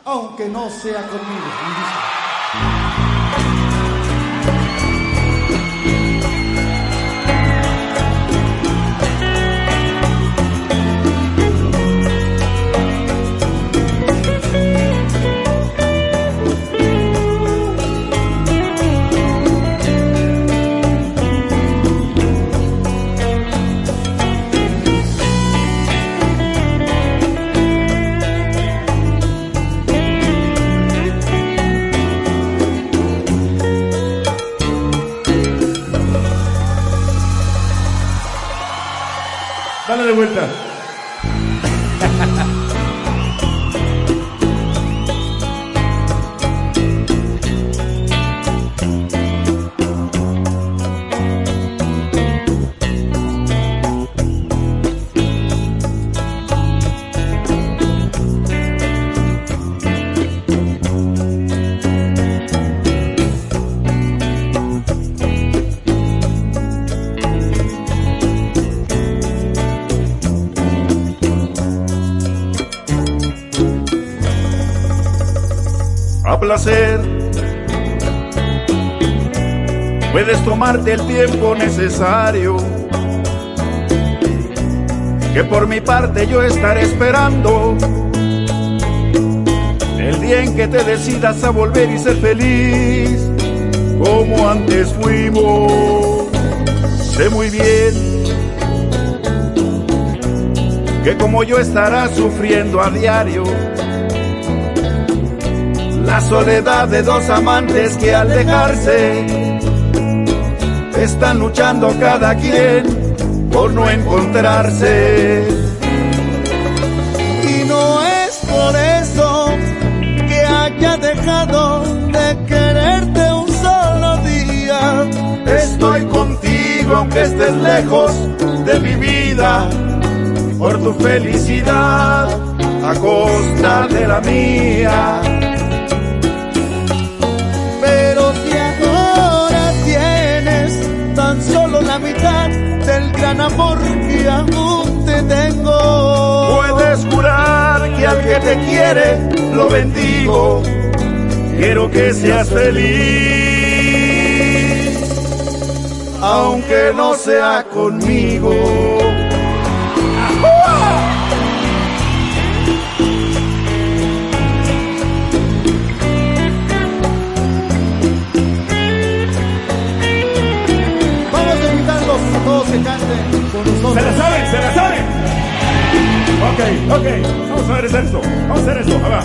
aunque no sea conmigo. Dale de vuelta. A placer, puedes tomarte el tiempo necesario, que por mi parte yo estaré esperando el día en que te decidas a volver y ser feliz como antes fuimos. Sé muy bien que como yo estarás sufriendo a diario la soledad de dos amantes que al dejarse están luchando cada quien por no encontrarse. Y no es por eso que haya dejado de quererte un solo día. Estoy contigo aunque estés lejos de mi vida, por tu felicidad a costa de la mía. Pero si ahora tienes tan solo la mitad del gran amor que aún te tengo, puedes jurar que al que te quiere lo bendigo. Quiero que seas feliz, aunque no sea conmigo. Todos que canten con nosotros. ¡Se la saben! ¡Se la saben! Ok. Vamos a ver esto. Vamos a hacer esto. Va.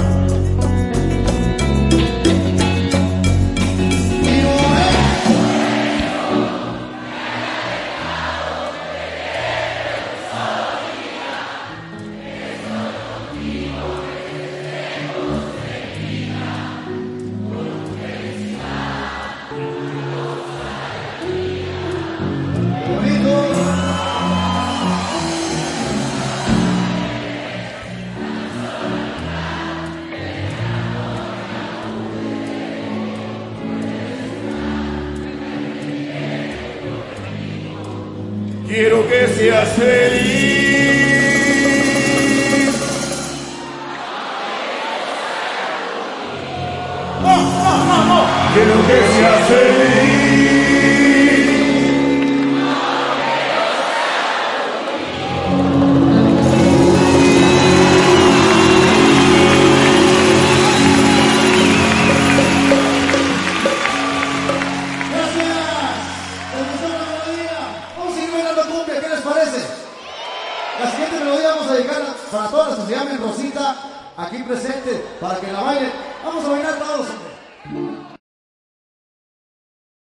Quiero que seas feliz. No. Quiero que seas feliz. La siguiente melodía vamos a dedicarla para todas las que se llamen Rosita aquí presente, para que la bailen. Vamos a bailar todos, hombre.